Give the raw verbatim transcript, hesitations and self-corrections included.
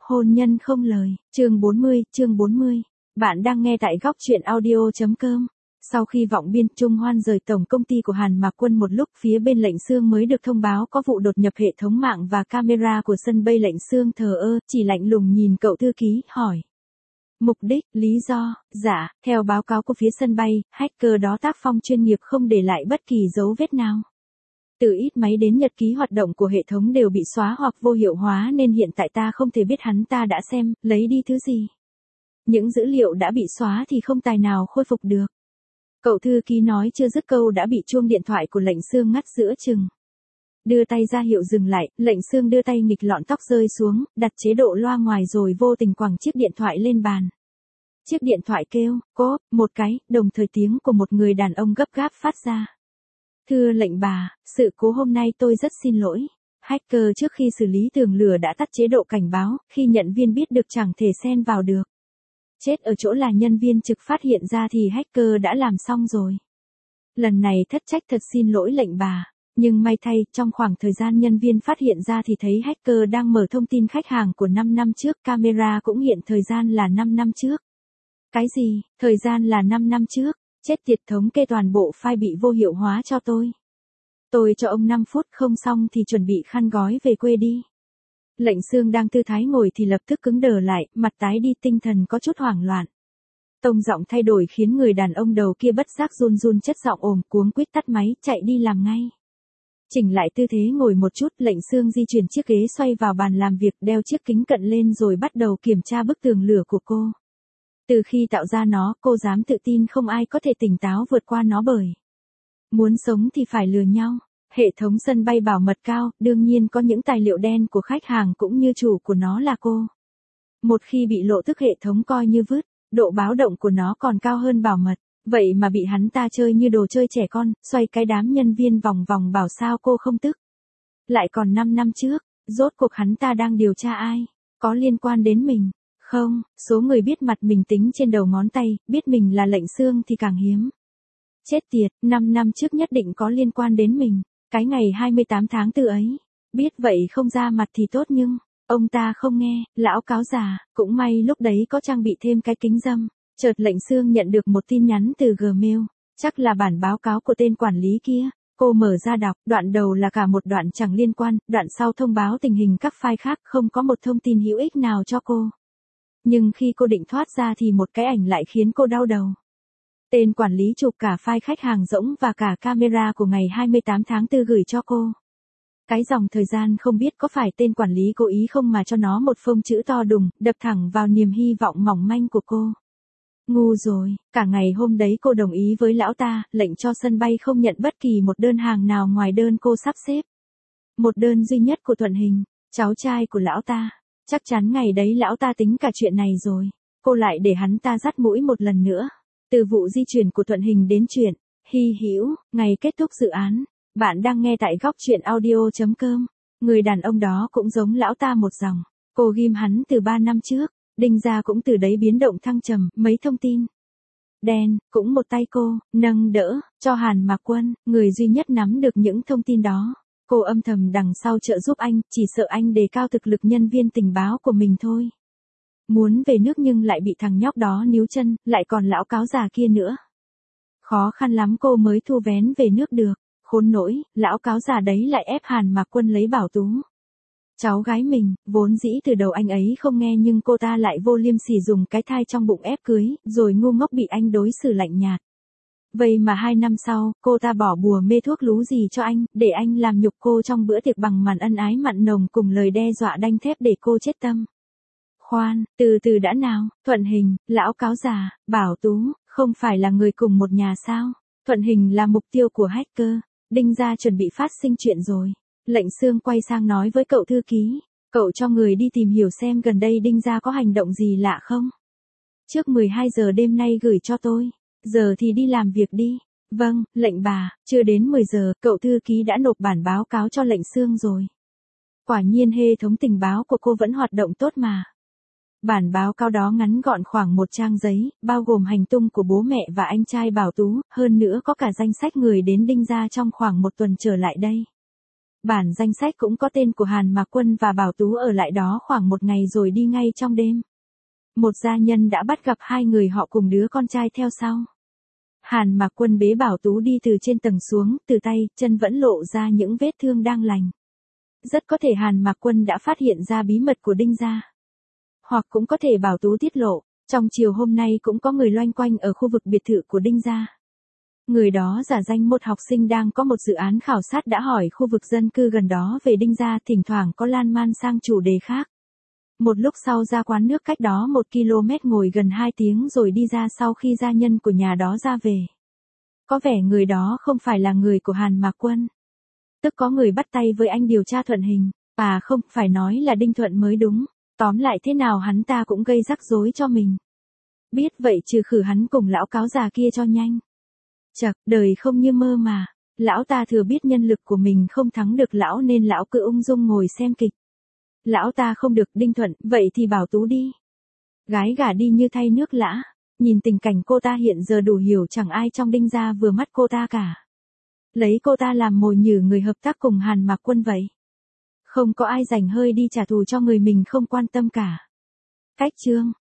Hôn nhân không lời, chương bốn mươi, chương bốn mươi. Bạn đang nghe tại góc truyện audio.com. Sau khi Vọng Biên Trung Hoan rời tổng công ty của Hàn Mạc Quân một lúc, phía bên Lệnh Xương mới được thông báo có vụ đột nhập hệ thống mạng và camera của sân bay. Lệnh Xương thờ ơ, chỉ lạnh lùng nhìn cậu thư ký, hỏi. Mục đích, lý do, dạ, theo báo cáo của phía sân bay, hacker đó tác phong chuyên nghiệp không để lại bất kỳ dấu vết nào. Từ ít máy đến nhật ký hoạt động của hệ thống đều bị xóa hoặc vô hiệu hóa nên hiện tại ta không thể biết hắn ta đã xem, lấy đi thứ gì. Những dữ liệu đã bị xóa thì không tài nào khôi phục được. Cậu thư ký nói chưa dứt câu đã bị chuông điện thoại của Lệnh Xương ngắt giữa chừng. Đưa tay ra hiệu dừng lại, Lệnh Xương đưa tay nghịch lọn tóc rơi xuống, đặt chế độ loa ngoài rồi vô tình quẳng chiếc điện thoại lên bàn. Chiếc điện thoại kêu, cốp, một cái, đồng thời tiếng của một người đàn ông gấp gáp phát ra. Thưa lệnh bà, sự cố hôm nay tôi rất xin lỗi. Hacker trước khi xử lý tường lửa đã tắt chế độ cảnh báo, khi nhận viên biết được chẳng thể xen vào được. Chết ở chỗ là nhân viên trực phát hiện ra thì hacker đã làm xong rồi. Lần này thất trách, thật xin lỗi lệnh bà. Nhưng may thay, trong khoảng thời gian nhân viên phát hiện ra thì thấy hacker đang mở thông tin khách hàng của năm năm trước, camera cũng hiện thời gian là năm năm trước. Cái gì, thời gian là năm năm trước? Chết tiệt, thống kê toàn bộ file bị vô hiệu hóa cho tôi. Tôi cho ông năm phút, không xong thì chuẩn bị khăn gói về quê đi. Lệnh Xương đang tư thái ngồi thì lập tức cứng đờ lại, mặt tái đi, tinh thần có chút hoảng loạn. Tông giọng thay đổi khiến người đàn ông đầu kia bất giác run run, chất giọng ồm, cuống quýt tắt máy, chạy đi làm ngay. Chỉnh lại tư thế ngồi một chút, Lệnh Xương di chuyển chiếc ghế xoay vào bàn làm việc, đeo chiếc kính cận lên rồi bắt đầu kiểm tra bức tường lửa của cô. Từ khi tạo ra nó, cô dám tự tin không ai có thể tỉnh táo vượt qua nó bởi. Muốn sống thì phải lừa nhau. Hệ thống sân bay bảo mật cao, đương nhiên có những tài liệu đen của khách hàng cũng như chủ của nó là cô. Một khi bị lộ tức hệ thống coi như vứt, độ báo động của nó còn cao hơn bảo mật. Vậy mà bị hắn ta chơi như đồ chơi trẻ con, xoay cái đám nhân viên vòng vòng bảo sao cô không tức. Lại còn năm năm trước, rốt cuộc hắn ta đang điều tra ai? Có liên quan đến mình? Không, số người biết mặt mình tính trên đầu ngón tay, biết mình là Lệnh Xương thì càng hiếm. Chết tiệt, năm năm trước nhất định có liên quan đến mình, cái ngày hai mươi tám tháng tư ấy. Biết vậy không ra mặt thì tốt nhưng, ông ta không nghe, lão cáo già, cũng may lúc đấy có trang bị thêm cái kính râm. Chợt Lệnh Xương nhận được một tin nhắn từ Gmail, chắc là bản báo cáo của tên quản lý kia. Cô mở ra đọc, đoạn đầu là cả một đoạn chẳng liên quan, đoạn sau thông báo tình hình các file khác, không có một thông tin hữu ích nào cho cô. Nhưng khi cô định thoát ra thì một cái ảnh lại khiến cô đau đầu. Tên quản lý chụp cả file khách hàng rỗng và cả camera của ngày hai mươi tám tháng tư gửi cho cô. Cái dòng thời gian không biết có phải tên quản lý cố ý không mà cho nó một phông chữ to đùng, đập thẳng vào niềm hy vọng mỏng manh của cô. Ngu rồi, cả ngày hôm đấy cô đồng ý với lão ta, lệnh cho sân bay không nhận bất kỳ một đơn hàng nào ngoài đơn cô sắp xếp. Một đơn duy nhất của Thuận Hình, cháu trai của lão ta. Chắc chắn ngày đấy lão ta tính cả chuyện này rồi. Cô lại để hắn ta dắt mũi một lần nữa. Từ vụ di chuyển của Thuận Hình đến chuyện hy hữu, ngày kết thúc dự án. Bạn đang nghe tại góc truyện audio.com. Người đàn ông đó cũng giống lão ta một dòng. Cô ghim hắn từ ba năm trước. Đinh gia cũng từ đấy biến động thăng trầm, mấy thông tin. Đen, cũng một tay cô, nâng đỡ, cho Hàn Mạc Quân, người duy nhất nắm được những thông tin đó. Cô âm thầm đằng sau trợ giúp anh, chỉ sợ anh đề cao thực lực nhân viên tình báo của mình thôi. Muốn về nước nhưng lại bị thằng nhóc đó níu chân, lại còn lão cáo già kia nữa. Khó khăn lắm cô mới thu vén về nước được, khốn nỗi, lão cáo già đấy lại ép Hàn Mạc Quân lấy Bảo Tú. Cháu gái mình, vốn dĩ từ đầu anh ấy không nghe nhưng cô ta lại vô liêm sỉ dùng cái thai trong bụng ép cưới, rồi ngu ngốc bị anh đối xử lạnh nhạt. Vậy mà hai năm sau, cô ta bỏ bùa mê thuốc lú gì cho anh, để anh làm nhục cô trong bữa tiệc bằng màn ân ái mặn nồng cùng lời đe dọa đanh thép để cô chết tâm. Khoan, từ từ đã nào, Thuận Hình, lão cáo già, Bảo Tú, không phải là người cùng một nhà sao? Thuận Hình là mục tiêu của hacker, Đinh gia chuẩn bị phát sinh chuyện rồi. Lệnh Xương quay sang nói với cậu thư ký, cậu cho người đi tìm hiểu xem gần đây Đinh gia có hành động gì lạ không? Trước mười hai giờ đêm nay gửi cho tôi. Giờ thì đi làm việc đi. Vâng, lệnh bà, chưa đến mười giờ, cậu thư ký đã nộp bản báo cáo cho Lệnh Xương rồi. Quả nhiên hệ thống tình báo của cô vẫn hoạt động tốt mà. Bản báo cáo đó ngắn gọn khoảng một trang giấy, bao gồm hành tung của bố mẹ và anh trai Bảo Tú, hơn nữa có cả danh sách người đến Đinh gia trong khoảng một tuần trở lại đây. Bản danh sách cũng có tên của Hàn Mạc Quân và Bảo Tú ở lại đó khoảng một ngày rồi đi ngay trong đêm. Một gia nhân đã bắt gặp hai người họ cùng đứa con trai theo sau. Hàn Mạc Quân bế Bảo Tú đi từ trên tầng xuống, từ tay, chân vẫn lộ ra những vết thương đang lành. Rất có thể Hàn Mạc Quân đã phát hiện ra bí mật của Đinh gia. Hoặc cũng có thể Bảo Tú tiết lộ, trong chiều hôm nay cũng có người loanh quanh ở khu vực biệt thự của Đinh gia. Người đó giả danh một học sinh đang có một dự án khảo sát đã hỏi khu vực dân cư gần đó về Đinh gia, thỉnh thoảng có lan man sang chủ đề khác. Một lúc sau ra quán nước cách đó một ki lô mét ngồi gần hai tiếng rồi đi ra sau khi gia nhân của nhà đó ra về. Có vẻ người đó không phải là người của Hàn Mạc Quân. Tức có người bắt tay với anh điều tra Thuận Hình, à không, phải nói là Đinh Thuận mới đúng. Tóm lại thế nào hắn ta cũng gây rắc rối cho mình. Biết vậy trừ khử hắn cùng lão cáo già kia cho nhanh. Chậc, đời không như mơ mà. Lão ta thừa biết nhân lực của mình không thắng được lão nên lão cứ ung dung ngồi xem kịch. Lão ta không được Đinh Thuận, vậy thì Bảo Tú đi. Gái gả đi như thay nước lã. Nhìn tình cảnh cô ta hiện giờ đủ hiểu chẳng ai trong Đinh gia vừa mắt cô ta cả. Lấy cô ta làm mồi nhử người hợp tác cùng Hàn Mạc Quân vậy. Không có ai rảnh hơi đi trả thù cho người mình không quan tâm cả. Cách chương